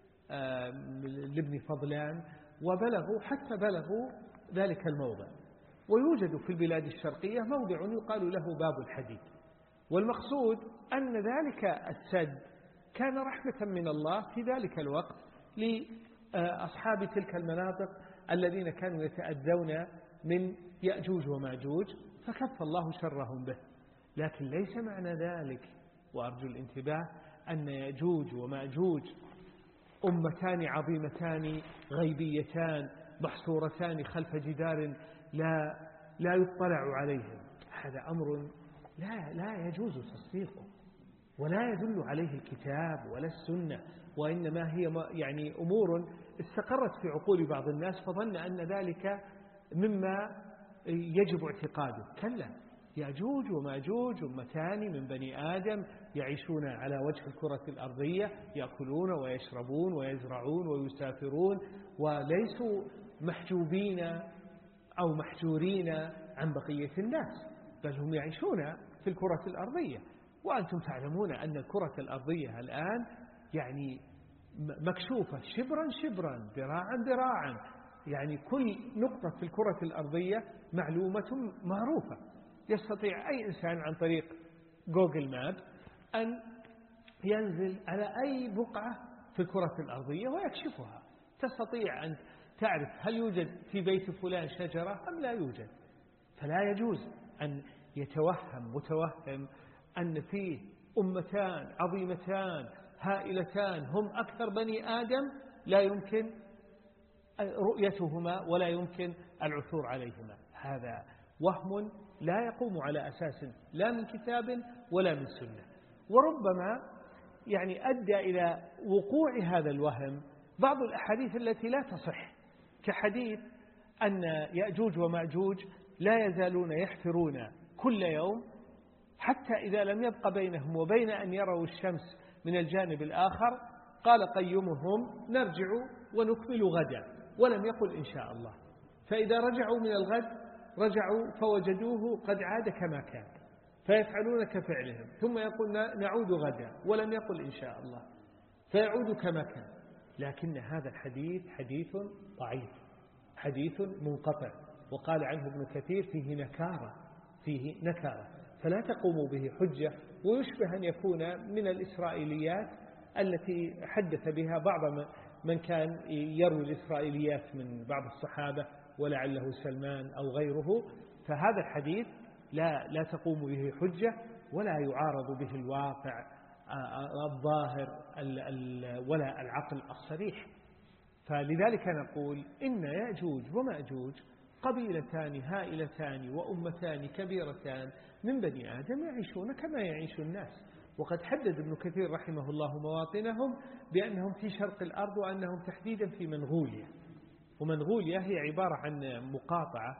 لابن فضلان وبلغوا حتى بلغوا ذلك الموضع. ويوجد في البلاد الشرقية موضع يقال له باب الحديد، والمقصود أن ذلك السد كان رحمة من الله في ذلك الوقت لأصحاب تلك المناطق الذين كانوا يتأذون من يأجوج وماجوج، فكف الله شرهم به. لكن ليس معنى ذلك، وأرجو الانتباه، أن يأجوج وماجوج أمتان عظيمتان غيبيتان محصورتان خلف جدار لا لا يطلع عليهم. هذا أمر لا لا يجوز تصديقه، ولا يدل عليه الكتاب ولا السنة، وإنما هي يعني أمور استقرت في عقول بعض الناس فظن أن ذلك مما يجب اعتقاده. كلا، يأجوج وماجوج أمتان من بني آدم يعيشون على وجه الكرة الأرضية، يأكلون ويشربون ويزرعون ويسافرون، وليسوا محجوبين أو محجورين عن بقية الناس، بل هم يعيشون في الكرة الأرضية. وأنتم تعلمون أن الكرة الأرضية الآن يعني مكشوفة شبرا شبرا ذراعا ذراعا، يعني كل نقطة في الكرة الأرضية معلومة معروفة. يستطيع أي إنسان عن طريق جوجل ماب أن ينزل على أي بقعة في الكرة الأرضية ويكشفها. تستطيع أن تعرف هل يوجد في بيت فلان شجرة أم لا يوجد. فلا يجوز أن يتوهم متوهم أن فيه أمتان عظيمتان هائلتان هم أكثر بني آدم لا يمكن رؤيتهما ولا يمكن العثور عليهما. هذا وهم لا يقوم على أساس لا من كتاب ولا من سنة. وربما يعني أدى إلى وقوع هذا الوهم بعض الأحاديث التي لا تصح، كحديث أن يأجوج ومأجوج لا يزالون يحفرون كل يوم حتى إذا لم يبق بينهم وبين أن يروا الشمس من الجانب الآخر قال قيمهم نرجع ونكمل غدا، ولم يقل إن شاء الله. فإذا رجعوا من الغد رجعوا فوجدوه قد عاد كما كان، فيفعلون كفعلهم، ثم يقول نعود غدا، ولم يقل إن شاء الله، فيعود كما كان. لكن هذا الحديث حديث ضعيف، حديث منقطع، وقال عنه ابن كثير فيه نكارة، فيه نكارة، فلا تقوموا به حجة. ويشبه أن يكون من الإسرائيليات التي حدث بها بعض من كان يروي الإسرائيليات من بعض الصحابة ولعله سلمان أو غيره. فهذا الحديث لا لا تقوم به حجة ولا يعارض به الواقع الظاهر ولا العقل الصريح. فلذلك نقول إن يأجوج ومأجوج قبيلتان هائلتان وأمتان كبيرتان من بني آدم يعيشون كما يعيش الناس. وقد حدد ابن كثير رحمه الله مواطنهم بأنهم في شرق الأرض، وأنهم تحديدا في منغوليا. ومنغوليا هي عبارة عن مقاطعة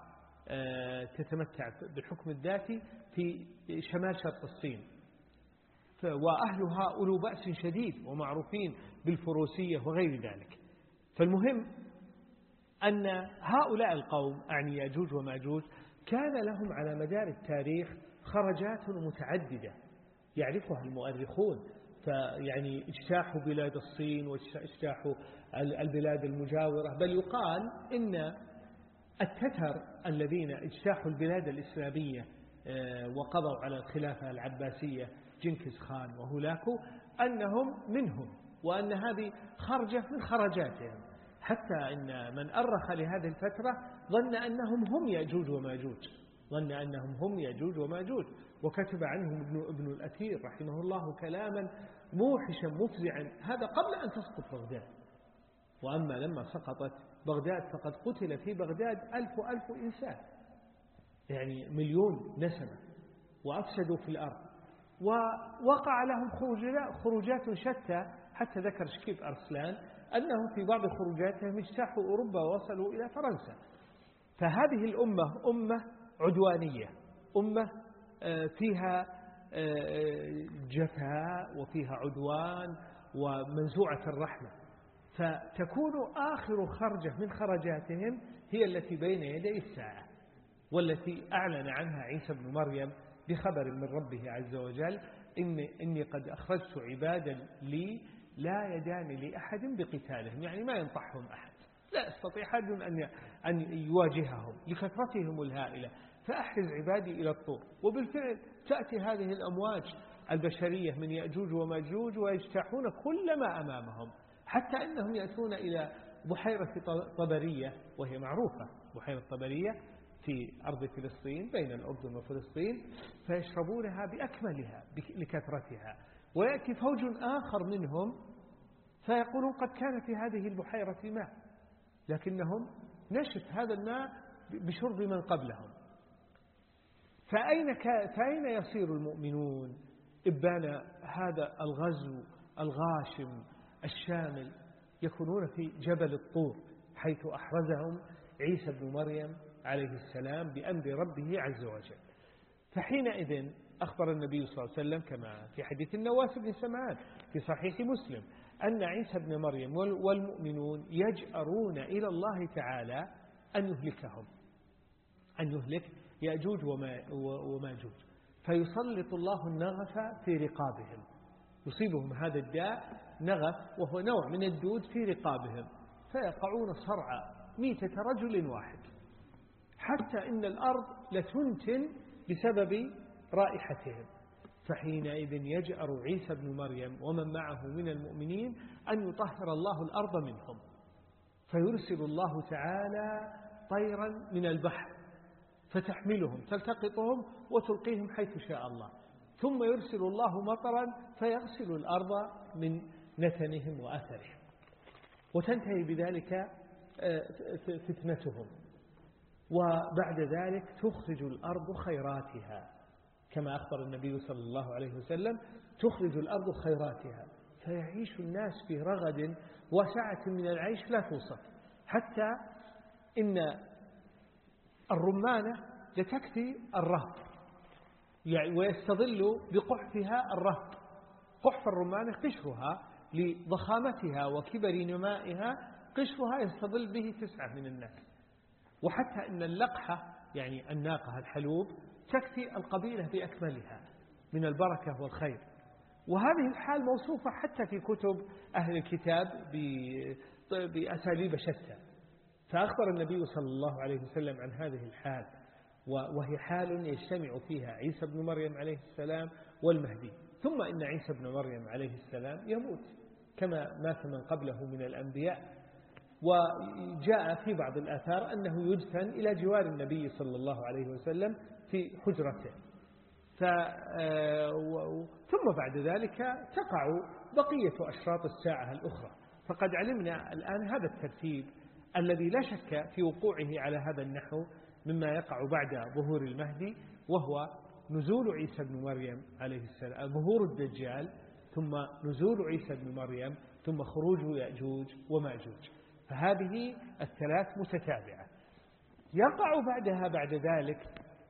تتمتع بالحكم الذاتي في شمال شرق الصين، وأهلها أولو بأس شديد ومعروفين بالفروسية وغير ذلك. فالمهم أن هؤلاء القوم أعني يأجوج وماجوج كان لهم على مدار التاريخ خرجات متعددة يعرفها المؤرخون، فيعني اجتاحوا بلاد الصين واجتاحوا البلاد المجاورة، بل يقال إن التتر الذين اجتاحوا البلاد الإسلامية وقضوا على الخلافة العباسية جنكيز خان وهولاكو أنهم منهم، وأن هذه خرجة من خرجاتهم، حتى إن من أرخ لهذه الفترة ظن أنهم هم يأجوج وماجوج ظن أنهم هم يأجوج وماجوج وكتب عنهم ابن, ابن الأثير رحمه الله كلاما موحشا مفزعا، هذا قبل أن تسقط بغداد. وأما لما سقطت بغداد فقد قتل في بغداد ألف ألف إنسان، يعني مليون نسمة، وأفسدوا في الأرض، ووقع لهم خروجات شتى، حتى ذكر شكيب أرسلان أنهم في بعض خروجاتهم اجتاحوا أوروبا ووصلوا إلى فرنسا. فهذه الأمة أمة عدوانية، أمة فيها جفاء وفيها عدوان ومنزوعة الرحمة، فتكون آخر خرجة من خرجاتهم هي التي بين يدي الساعة، والتي أعلن عنها عيسى بن مريم بخبر من ربه عز وجل: إني, إني قد أخرجت عبادا لي لا يدان لأحد بقتالهم، يعني ما ينطحهم أحد، لا يستطيع أحد أن أن يواجههم لكثرتهم الهائلة، فأحرز عبادي إلى الطور. وبالفعل تأتي هذه الأمواج البشرية من يأجوج وماجوج ويجتاحون كل ما أمامهم، حتى أنهم يأتون إلى بحيرة طبرية، وهي معروفة بحيرة طبرية في أرض فلسطين بين الأردن وفلسطين، فيشربونها بأكملها لكثرتها. ويأتي فوج آخر منهم فيقولون: قد كان في هذه البحيرة ماء، لكنهم نشف هذا الماء بشرب من قبلهم. فأين, فأين يصير المؤمنون إبان هذا الغزو الغاشم الشامل؟ يكونون في جبل الطور، حيث أحرزهم عيسى بن مريم عليه السلام بأمر ربه عز وجل. فحينئذ أخبر النبي صلى الله عليه وسلم كما في حديث النواس بن سمعان في صحيح مسلم أن عيسى بن مريم والمؤمنون يجأرون إلى الله تعالى أن يهلكهم، أن يهلك يأجوج وماجوج، فيسلط الله النغف في رقابهم، يصيبهم هذا الداء نغف وهو نوع من الدود في رقابهم، فيقعون صرعى ميتة رجل واحد، حتى إن الأرض لتنتن بسبب رائحتهم. فحينئذ يجأر عيسى بن مريم ومن معه من المؤمنين أن يطهر الله الأرض منهم، فيرسل الله تعالى طيرا من البحر فتحملهم تلتقطهم وتلقيهم حيث شاء الله، ثم يرسل الله مطرا فيغسل الأرض من نتنهم وأثرهم، وتنتهي بذلك فتنتهم. وبعد ذلك تخرج الأرض خيراتها، كما أخبر النبي صلى الله عليه وسلم: تخرج الأرض خيراتها، فيعيش الناس في رغد وسعة من العيش لا توصف، حتى إن الرمانة لتكفي الرهط، يعني ويستظل بقحفها الرهط. قحف الرمانة قشرها لضخامتها وكبر نمائها، قشرها يستظل به تسعة من الناس. وحتى إن اللقحة يعني الناقة الحلوب تكفي القبيلة بأكملها من البركة والخير. وهذه الحال موصوفة حتى في كتب أهل الكتاب بأساليب شتى. فأخبر النبي صلى الله عليه وسلم عن هذه الحال، وهي حال يجتمع فيها عيسى بن مريم عليه السلام والمهدي، ثم إن عيسى بن مريم عليه السلام يموت كما مات من قبله من الأنبياء. وجاء في بعض الآثار أنه يدفن إلى جوار النبي صلى الله عليه وسلم في حجرته. ف... ثم بعد ذلك تقع بقية أشراط الساعة الأخرى. فقد علمنا الآن هذا الترتيب الذي لا شك في وقوعه على هذا النحو مما يقع بعد ظهور المهدي، وهو نزول عيسى بن مريم عليه السلام، ظهور الدجال، ثم نزول عيسى بن مريم، ثم خروج يأجوج وماجوج. فهذه الثلاث متتابعة. يقع بعدها بعد ذلك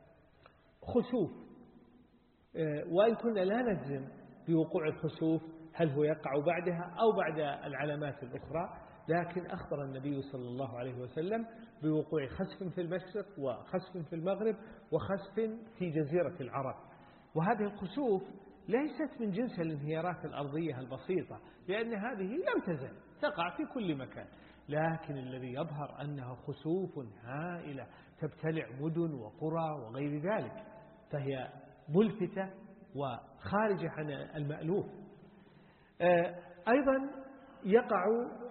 خسوف، وإن كنا لا نجزم بوقوع الخسوف هل هو يقع بعدها أو بعد العلامات الأخرى، لكن أخبر النبي صلى الله عليه وسلم بوقوع خسف في المشرق وخسف في المغرب وخسف في جزيرة العرب. وهذه الخسوف ليست من جنس الانهيارات الأرضية البسيطة، لأن هذه لم تزل تقع في كل مكان، لكن الذي يظهر أنها خسوف هائلة تبتلع مدن وقرى وغير ذلك، فهي ملفتة وخارجة عن المألوف. أيضا يقع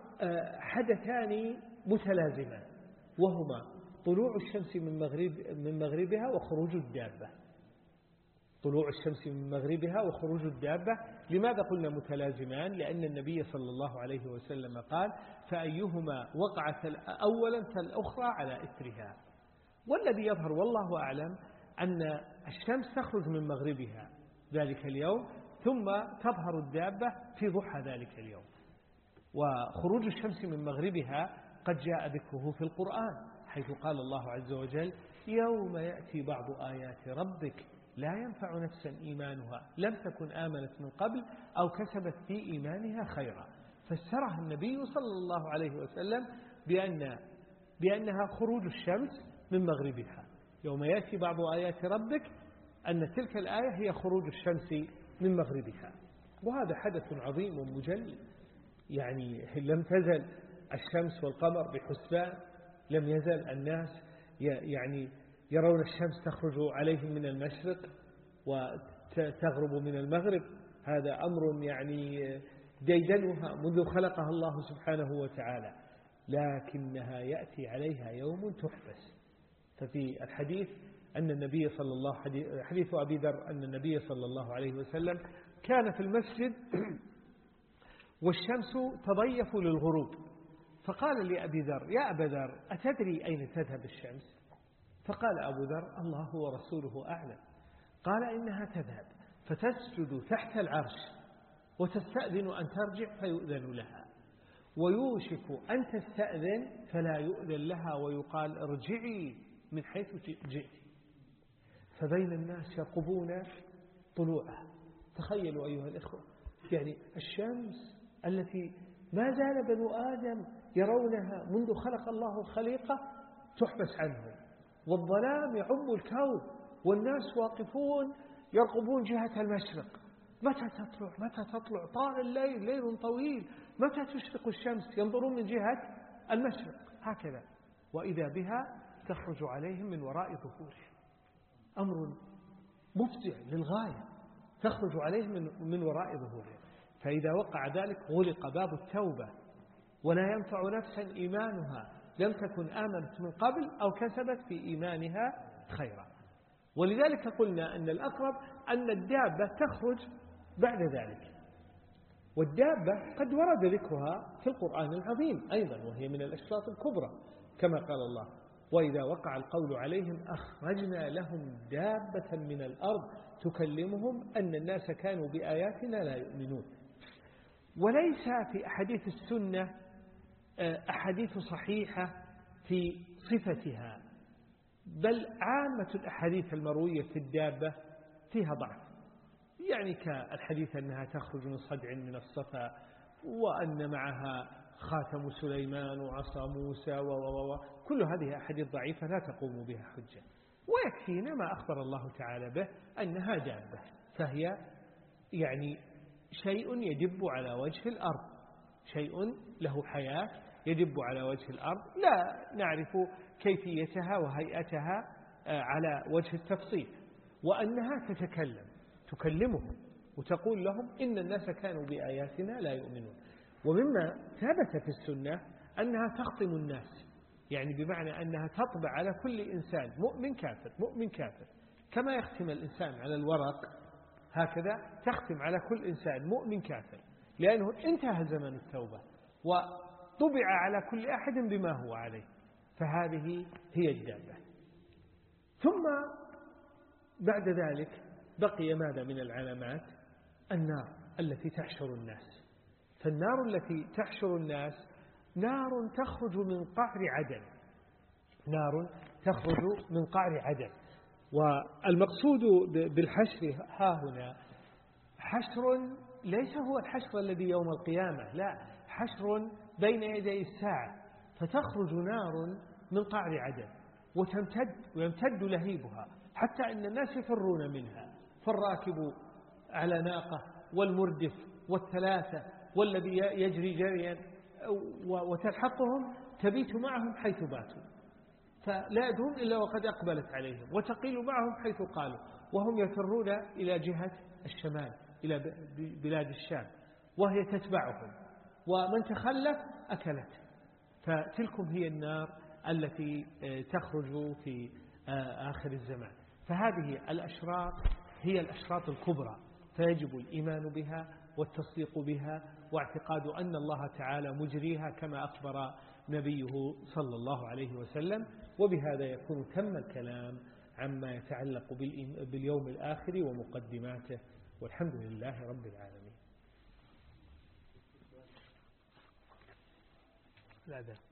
حدثان متلازمان، وهما طلوع الشمس من مغرب من مغربها وخروج الدابة. طلوع الشمس من مغربها وخروج الدابة، لماذا قلنا متلازمان؟ لأن النبي صلى الله عليه وسلم قال: فأيهما وقعت أولا فالأخرى على إثرها. والذي يظهر والله أعلم أن الشمس تخرج من مغربها ذلك اليوم، ثم تظهر الدابة في ضحى ذلك اليوم. وخروج الشمس من مغربها قد جاء ذكره في القرآن، حيث قال الله عز وجل: يوم يأتي بعض آيات ربك لا ينفع نفسا إيمانها لم تكن آمنت من قبل أو كسبت في إيمانها خيرا. فسرها النبي صلى الله عليه وسلم بأن بأنها خروج الشمس من مغربها. يوم يأتي بعض آيات ربك، أن تلك الآية هي خروج الشمس من مغربها. وهذا حدث عظيم ومجلل، يعني لم تزل الشمس والقمر بحسبان، لم يزل الناس يعني يرون الشمس تخرج عليهم من المشرق وتغرب من المغرب. هذا أمر يعني ديدنها منذ خلقها الله سبحانه وتعالى، لكنها يأتي عليها يوم تحبس. ففي الحديث أن النبي صلى الله حديث أبي ذر أن النبي صلى الله عليه وسلم كان في المسجد والشمس تضيف للغروب، فقال لأبي ذر: يا أبا ذر، أتدري أين تذهب الشمس؟ فقال أبو ذر: الله ورسوله أعلم. قال: إنها تذهب فتسجد تحت العرش وتستأذن أن ترجع فيؤذن لها، ويوشك أن تستأذن فلا يؤذن لها ويقال: ارجعي من حيث جئت. فبين الناس يرقبون طلوعها. تخيلوا أيها الإخوة، يعني الشمس التي ما زال بنو آدم يرونها منذ خلق الله الخليقة تحبس عنهم، والظلام يعم الكون، والناس واقفون يرقبون جهة المشرق. متى تطلع متى تطلع طال الليل، ليل طويل، متى تشرق الشمس؟ ينظرون من جهة المشرق هكذا، وإذا بها تخرج عليهم من وراء ظهورهم. أمر مفزع للغاية، تخرج عليهم من, من وراء ظهورهم. فإذا وقع ذلك غلق باب التوبة، ولا ينفع نفسا إيمانها لم تكن آمنت من قبل أو كسبت في إيمانها خيرا. ولذلك قلنا أن الأقرب أن الدابة تخرج بعد ذلك. والدابة قد ورد ذكرها في القرآن العظيم أيضا، وهي من الأشراط الكبرى، كما قال الله: وإذا وقع القول عليهم أخرجنا لهم دابة من الأرض تكلمهم أن الناس كانوا بآياتنا لا يؤمنون. وليس في أحاديث السنة أحاديث صحيحة في صفتها، بل عامة الأحاديث المروية في الدابة فيها ضعف، يعني كالحديث أنها تخرج من صدع من الصفا، وأن معها خاتم سليمان وعصا موسى و و كل هذه أحاديث ضعيفة لا تقوم بها حجة. ويكفينا ما أخبر الله تعالى به أنها دابة، فهي يعني شيء يدب على وجه الأرض، شيء له حياة يدب على وجه الأرض، لا نعرف كيفيتها وهيئتها على وجه التفصيل، وأنها تتكلم تكلمهم وتقول لهم إن الناس كانوا بآياتنا لا يؤمنون. ومما ثبت في السنة أنها تخصم الناس، يعني بمعنى أنها تطبع على كل إنسان مؤمن كافر مؤمن كافر، كما يختم الإنسان على الورق هكذا تختم على كل إنسان مؤمن كافر، لأنه انتهى زمن التوبة وطبع على كل أحد بما هو عليه. فهذه هي الدابة. ثم بعد ذلك بقي ماذا من العلامات؟ النار التي تحشر الناس. فالنار التي تحشر الناس نار تخرج من قعر عدن، نار تخرج من قعر عدن. والمقصود بالحشر ها هنا حشر ليس هو الحشر الذي يوم القيامة، لا، حشر بين يدي الساعة، فتخرج نار من قعر عدن وتمتد ويمتد لهيبها حتى أن الناس يفرون منها، فالراكب على ناقة والمردف والثلاثة والذي يجري جريا وتلحقهم تبيت معهم حيث باتوا، فلا يدرون إلا وقد أقبلت عليهم، وتقيل معهم حيث قالوا، وهم يفرون إلى جهة الشمال إلى بلاد الشام، وهي تتبعهم، ومن تخلف أكلت. فتلكم هي النار التي تخرج في آخر الزمان. فهذه الأشراط هي الأشراط الكبرى، فيجب الإيمان بها والتصديق بها واعتقاد أن الله تعالى مجريها كما أخبر نبيه صلى الله عليه وسلم. وبهذا يكون تم الكلام عما يتعلق باليوم الآخر ومقدماته، والحمد لله رب العالمين. لا ده.